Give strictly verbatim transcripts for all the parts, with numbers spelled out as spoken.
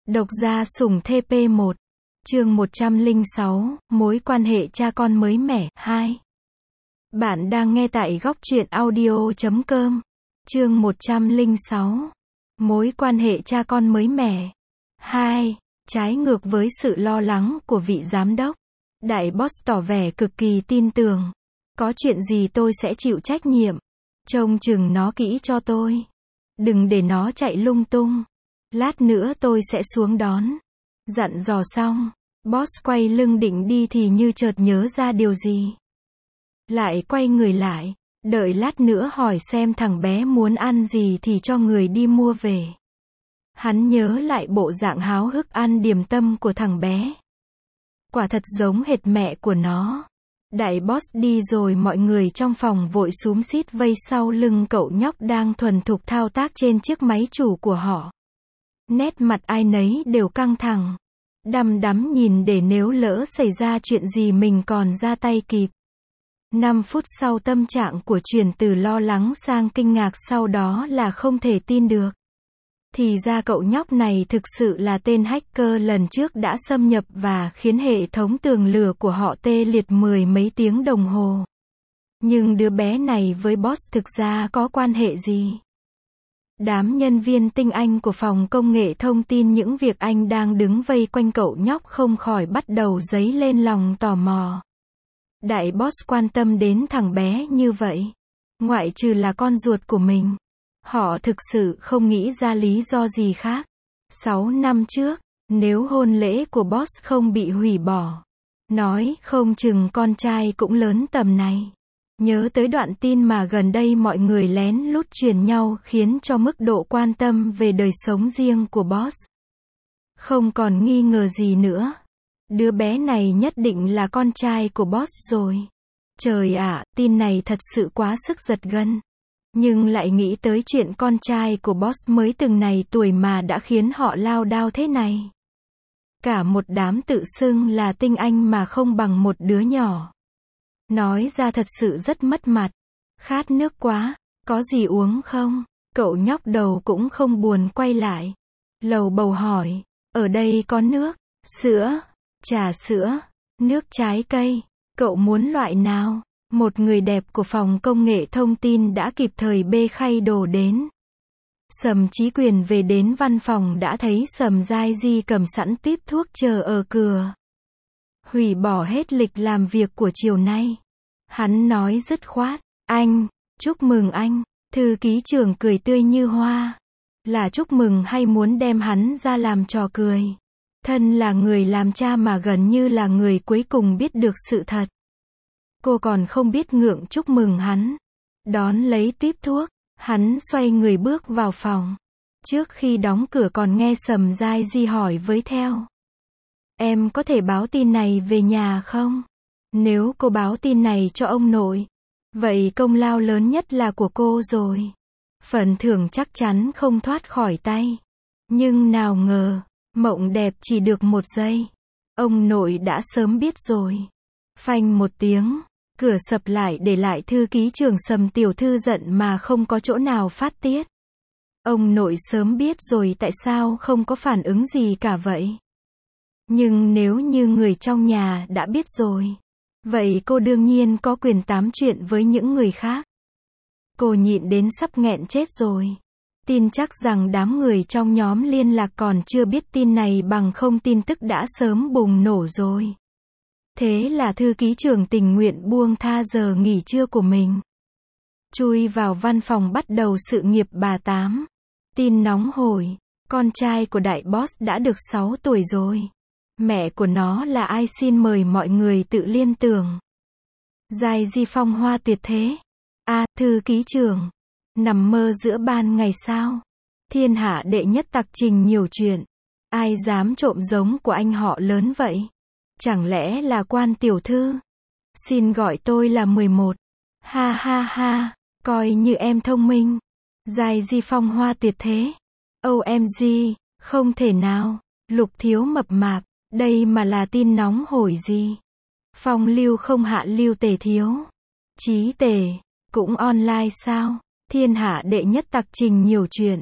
Độc gia sủng thê pê một. Chương một trăm lẻ sáu, mối quan hệ cha con mới mẻ, hai. Bạn đang nghe tại góc truyện audio chấm com. Chương một trăm lẻ sáu. Mối quan hệ cha con mới mẻ. hai. Trái ngược với sự lo lắng của vị giám đốc, đại boss tỏ vẻ cực kỳ tin tưởng. Có chuyện gì tôi sẽ chịu trách nhiệm. Trông chừng nó kỹ cho tôi. Đừng để nó chạy lung tung. Lát nữa tôi sẽ xuống đón. Dặn dò xong, boss quay lưng định đi thì như chợt nhớ ra điều gì. Lại quay người lại, đợi lát nữa hỏi xem thằng bé muốn ăn gì thì cho người đi mua về. Hắn nhớ lại bộ dạng háo hức ăn điểm tâm của thằng bé. Quả thật giống hệt mẹ của nó. Đại boss đi rồi mọi người trong phòng vội xúm xít vây sau lưng cậu nhóc đang thuần thục thao tác trên chiếc máy chủ của họ. Nét mặt ai nấy đều căng thẳng, đăm đắm nhìn để nếu lỡ xảy ra chuyện gì mình còn ra tay kịp. Năm phút sau tâm trạng của chuyển từ lo lắng sang kinh ngạc, sau đó là không thể tin được. Thì ra cậu nhóc này thực sự là tên hacker lần trước đã xâm nhập và khiến hệ thống tường lửa của họ tê liệt mười mấy tiếng đồng hồ. Nhưng đứa bé này với boss thực ra có quan hệ gì? Đám nhân viên tinh anh của phòng công nghệ thông tin những việc anh đang đứng vây quanh cậu nhóc không khỏi bắt đầu dấy lên lòng tò mò. Đại boss quan tâm đến thằng bé như vậy, ngoại trừ là con ruột của mình, họ thực sự không nghĩ ra lý do gì khác. Sáu năm trước, nếu hôn lễ của boss không bị hủy bỏ, nói không chừng con trai cũng lớn tầm này. Nhớ tới đoạn tin mà gần đây mọi người lén lút truyền nhau khiến cho mức độ quan tâm về đời sống riêng của boss không còn nghi ngờ gì nữa. Đứa bé này nhất định là con trai của boss rồi. Trời ạ, tin này thật sự quá sức giật gân. Nhưng lại nghĩ tới chuyện con trai của boss mới từng này tuổi mà đã khiến họ lao đao thế này. Cả một đám tự xưng là tinh anh mà không bằng một đứa nhỏ. Nói ra thật sự rất mất mặt. Khát nước quá, có gì uống không? Cậu nhóc đầu cũng không buồn quay lại. Lầu bầu hỏi, ở đây có nước, sữa, trà sữa, nước trái cây, cậu muốn loại nào? Một người đẹp của phòng công nghệ thông tin đã kịp thời bê khay đồ đến. Sầm Chí Quyền về đến văn phòng đã thấy Sầm Giai Di cầm sẵn tuýp thuốc chờ ở cửa. Hủy bỏ hết lịch làm việc của chiều nay. Hắn nói dứt khoát, anh, chúc mừng anh. Thư ký trưởng cười tươi như hoa. Là chúc mừng hay muốn đem hắn ra làm trò cười? Thân là người làm cha mà gần như là người cuối cùng biết được sự thật. Cô còn không biết ngượng chúc mừng hắn. Đón lấy tuýp thuốc, hắn xoay người bước vào phòng. Trước khi đóng cửa còn nghe Sầm Giai Di hỏi với theo. Em có thể báo tin này về nhà không? Nếu cô báo tin này cho ông nội, vậy công lao lớn nhất là của cô rồi. Phần thưởng chắc chắn không thoát khỏi tay. Nhưng nào ngờ, mộng đẹp chỉ được một giây. Ông nội đã sớm biết rồi. Phanh một tiếng, cửa sập lại để lại thư ký trưởng Sầm tiểu thư giận mà không có chỗ nào phát tiết. Ông nội sớm biết rồi tại sao không có phản ứng gì cả vậy? Nhưng nếu như người trong nhà đã biết rồi, vậy cô đương nhiên có quyền tám chuyện với những người khác. Cô nhịn đến sắp nghẹn chết rồi. Tin chắc rằng đám người trong nhóm liên lạc còn chưa biết tin này, bằng không tin tức đã sớm bùng nổ rồi. Thế là thư ký trưởng tình nguyện buông tha giờ nghỉ trưa của mình, chui vào văn phòng bắt đầu sự nghiệp bà Tám. Tin nóng hổi, con trai của đại boss đã được sáu tuổi rồi. Mẹ của nó là ai xin mời mọi người tự liên tưởng. Giai Di phong hoa tuyệt thế. A, à, thư ký trưởng, nằm mơ giữa ban ngày sao? Thiên hạ đệ nhất tặc trình nhiều chuyện. Ai dám trộm giống của anh họ lớn vậy? Chẳng lẽ là Quan tiểu thư? Xin gọi tôi là mười một. Ha ha ha, coi như em thông minh. Giai Di phong hoa tuyệt thế. O M G, không thể nào. Lục thiếu mập mạp, đây mà là tin nóng hổi gì? Phong lưu không hạ lưu tề thiếu. Chí tề, cũng online sao? Thiên hạ đệ nhất tặc trình nhiều chuyện.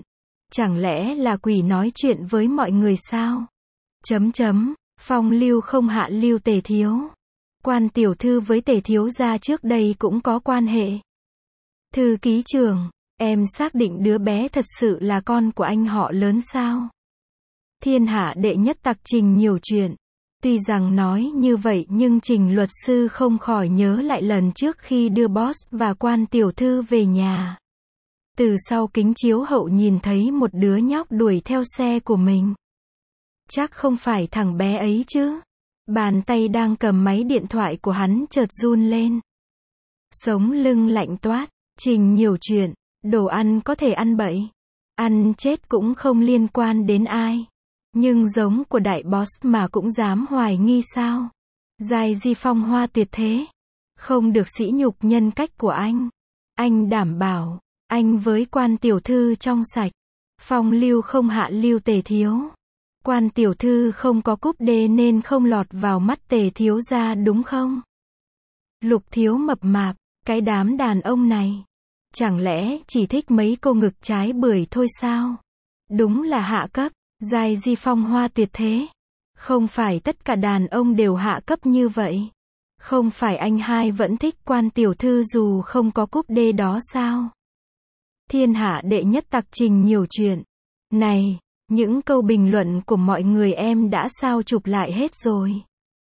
Chẳng lẽ là quỷ nói chuyện với mọi người sao? Chấm chấm, phong lưu không hạ lưu Tề thiếu. Quan tiểu thư với Tề thiếu gia trước đây cũng có quan hệ. Thư ký trưởng, em xác định đứa bé thật sự là con của anh họ lớn sao? Thiên hạ đệ nhất tặc Trình nhiều chuyện. Tuy rằng nói như vậy nhưng Trình luật sư không khỏi nhớ lại lần trước khi đưa boss và quan tiểu thư về nhà. Từ sau kính chiếu hậu nhìn thấy một đứa nhóc đuổi theo xe của mình. Chắc không phải thằng bé ấy chứ. Bàn tay đang cầm máy điện thoại của hắn chợt run lên. Sống lưng lạnh toát. Trình nhiều chuyện. Đồ ăn có thể ăn bậy. Ăn chết cũng không liên quan đến ai. Nhưng giống của đại boss mà cũng dám hoài nghi sao? Giai di phong hoa tuyệt thế. Không được sỉ nhục nhân cách của anh. Anh đảm bảo, anh với quan tiểu thư trong sạch. Phong lưu không hạ lưu Tề thiếu. Quan tiểu thư không có cúp đê nên không lọt vào mắt Tề thiếu gia đúng không? Lục thiếu mập mạp, cái đám đàn ông này. Chẳng lẽ chỉ thích mấy cô ngực trái bưởi thôi sao? Đúng là hạ cấp. Giai di phong hoa tuyệt thế. Không phải tất cả đàn ông đều hạ cấp như vậy. Không phải anh hai vẫn thích quan tiểu thư dù không có cúp đê đó sao? Thiên hạ đệ nhất tặc Trình nhiều chuyện. Này, những câu bình luận của mọi người em đã sao chụp lại hết rồi.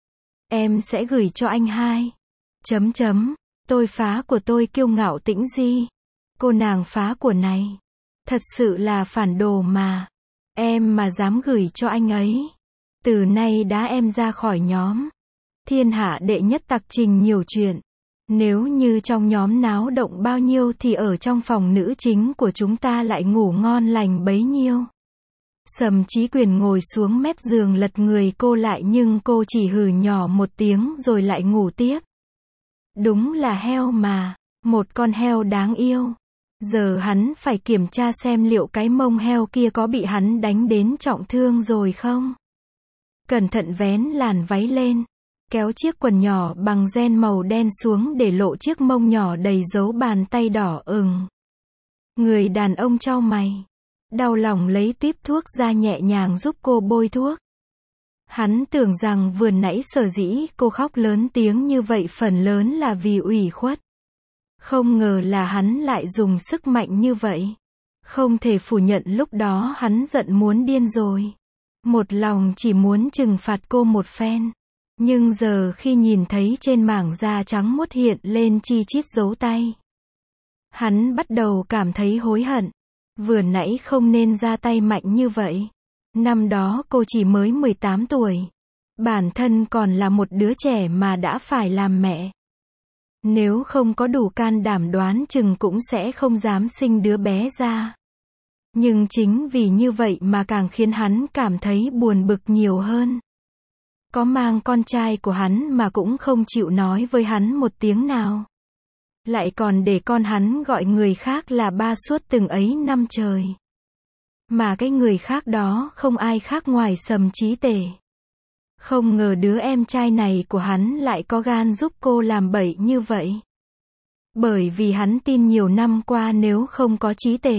Em sẽ gửi cho anh hai. Chấm chấm, tôi phá của tôi kiêu ngạo tĩnh di. Cô nàng phá của này. Thật sự là phản đồ mà. Em mà dám gửi cho anh ấy. Từ nay đá em ra khỏi nhóm. Thiên hạ đệ nhất tặc Trình nhiều chuyện. Nếu như trong nhóm náo động bao nhiêu thì ở trong phòng nữ chính của chúng ta lại ngủ ngon lành bấy nhiêu. Sầm Chí Quyền ngồi xuống mép giường lật người cô lại nhưng cô chỉ hừ nhỏ một tiếng rồi lại ngủ tiếp. Đúng là heo mà. Một con heo đáng yêu. Giờ hắn phải kiểm tra xem liệu cái mông heo kia có bị hắn đánh đến trọng thương rồi không. Cẩn thận vén làn váy lên. Kéo chiếc quần nhỏ bằng ren màu đen xuống để lộ chiếc mông nhỏ đầy dấu bàn tay đỏ ửng. Người đàn ông chau mày. Đau lòng lấy tuýp thuốc ra nhẹ nhàng giúp cô bôi thuốc. Hắn tưởng rằng vừa nãy sở dĩ cô khóc lớn tiếng như vậy phần lớn là vì ủy khuất. Không ngờ là hắn lại dùng sức mạnh như vậy. Không thể phủ nhận lúc đó hắn giận muốn điên rồi. Một lòng chỉ muốn trừng phạt cô một phen. Nhưng giờ khi nhìn thấy trên mảng da trắng muốt hiện lên chi chít dấu tay. Hắn bắt đầu cảm thấy hối hận. Vừa nãy không nên ra tay mạnh như vậy. Năm đó cô chỉ mới mười tám tuổi. Bản thân còn là một đứa trẻ mà đã phải làm mẹ. Nếu không có đủ can đảm đoán chừng cũng sẽ không dám sinh đứa bé ra. Nhưng chính vì như vậy mà càng khiến hắn cảm thấy buồn bực nhiều hơn. Có mang con trai của hắn mà cũng không chịu nói với hắn một tiếng nào. Lại còn để con hắn gọi người khác là ba suốt từng ấy năm trời. Mà cái người khác đó không ai khác ngoài Sầm Chí Tề. Không ngờ đứa em trai này của hắn lại có gan giúp cô làm bậy như vậy. Bởi vì hắn tin nhiều năm qua nếu không có Chí Tề,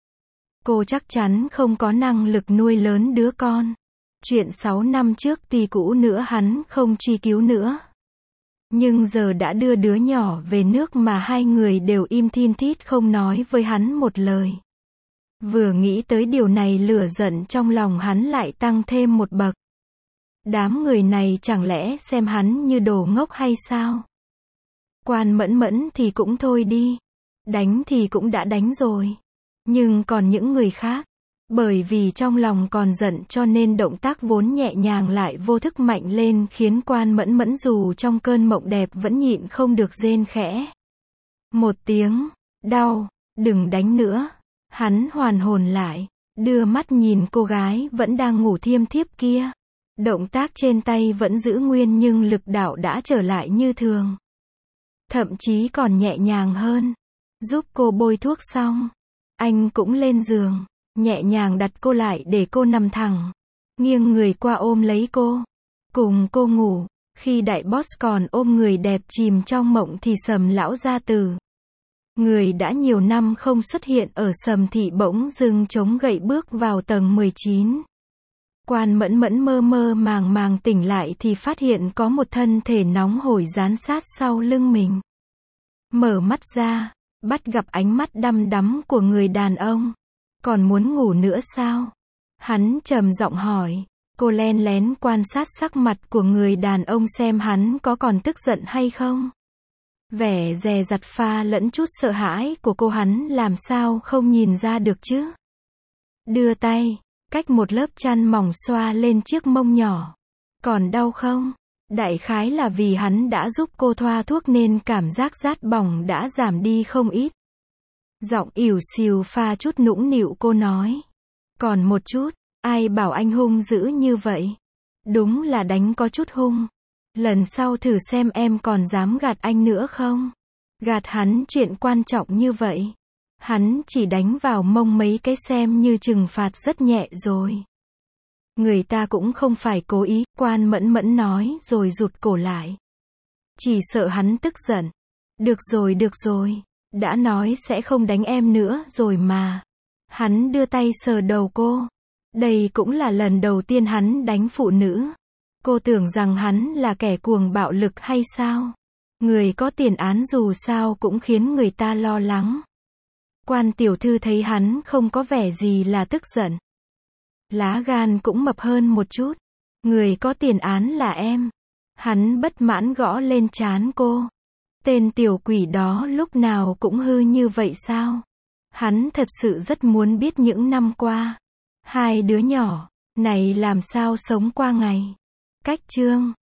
cô chắc chắn không có năng lực nuôi lớn đứa con. Chuyện sáu năm trước tuy cũ nữa hắn không truy cứu nữa. Nhưng giờ đã đưa đứa nhỏ về nước mà hai người đều im thin thít không nói với hắn một lời. Vừa nghĩ tới điều này lửa giận trong lòng hắn lại tăng thêm một bậc. Đám người này chẳng lẽ xem hắn như đồ ngốc hay sao? Quan Mẫn Mẫn thì cũng thôi đi. Đánh thì cũng đã đánh rồi. Nhưng còn những người khác, bởi vì trong lòng còn giận cho nên động tác vốn nhẹ nhàng lại vô thức mạnh lên khiến Quan Mẫn Mẫn dù trong cơn mộng đẹp vẫn nhịn không được rên khẽ. Một tiếng, đau, đừng đánh nữa. Hắn hoàn hồn lại, đưa mắt nhìn cô gái vẫn đang ngủ thiêm thiếp kia. Động tác trên tay vẫn giữ nguyên nhưng lực đạo đã trở lại như thường. Thậm chí còn nhẹ nhàng hơn. Giúp cô bôi thuốc xong, anh cũng lên giường, nhẹ nhàng đặt cô lại để cô nằm thẳng. Nghiêng người qua ôm lấy cô. Cùng cô ngủ. Khi đại boss còn ôm người đẹp chìm trong mộng thì Sầm lão gia tử Người đã nhiều năm không xuất hiện ở Sầm Thị bỗng dưng chống gậy bước vào tầng mười chín. Quan Mẫn Mẫn mơ mơ màng màng tỉnh lại thì phát hiện có một thân thể nóng hổi dán sát sau lưng mình. Mở mắt ra, bắt gặp ánh mắt đăm đắm của người đàn ông. Còn muốn ngủ nữa sao? Hắn trầm giọng hỏi. Cô len lén quan sát sắc mặt của người đàn ông xem hắn có còn tức giận hay không. Vẻ dè dặt pha lẫn chút sợ hãi của cô hắn làm sao không nhìn ra được chứ. Đưa tay, cách một lớp chăn mỏng xoa lên chiếc mông nhỏ. Còn đau không? Đại khái là vì hắn đã giúp cô thoa thuốc nên cảm giác rát bỏng đã giảm đi không ít. Giọng ỉu xìu pha chút nũng nịu cô nói. Còn một chút, ai bảo anh hung dữ như vậy? Đúng là đánh có chút hung. Lần sau thử xem em còn dám gạt anh nữa không? Gạt hắn chuyện quan trọng như vậy. Hắn chỉ đánh vào mông mấy cái xem như trừng phạt rất nhẹ rồi. Người ta cũng không phải cố ý, Quan Mẫn Mẫn nói rồi rụt cổ lại. Chỉ sợ hắn tức giận. Được rồi được rồi, đã nói sẽ không đánh em nữa rồi mà. Hắn đưa tay sờ đầu cô. Đây cũng là lần đầu tiên hắn đánh phụ nữ. Cô tưởng rằng hắn là kẻ cuồng bạo lực hay sao? Người có tiền án dù sao cũng khiến người ta lo lắng. Quan tiểu thư thấy hắn không có vẻ gì là tức giận. Lá gan cũng mập hơn một chút. Người có tiền án là em. Hắn bất mãn gõ lên trán cô. Tên tiểu quỷ đó lúc nào cũng hư như vậy sao? Hắn thật sự rất muốn biết những năm qua. Hai đứa nhỏ này làm sao sống qua ngày. Cách chương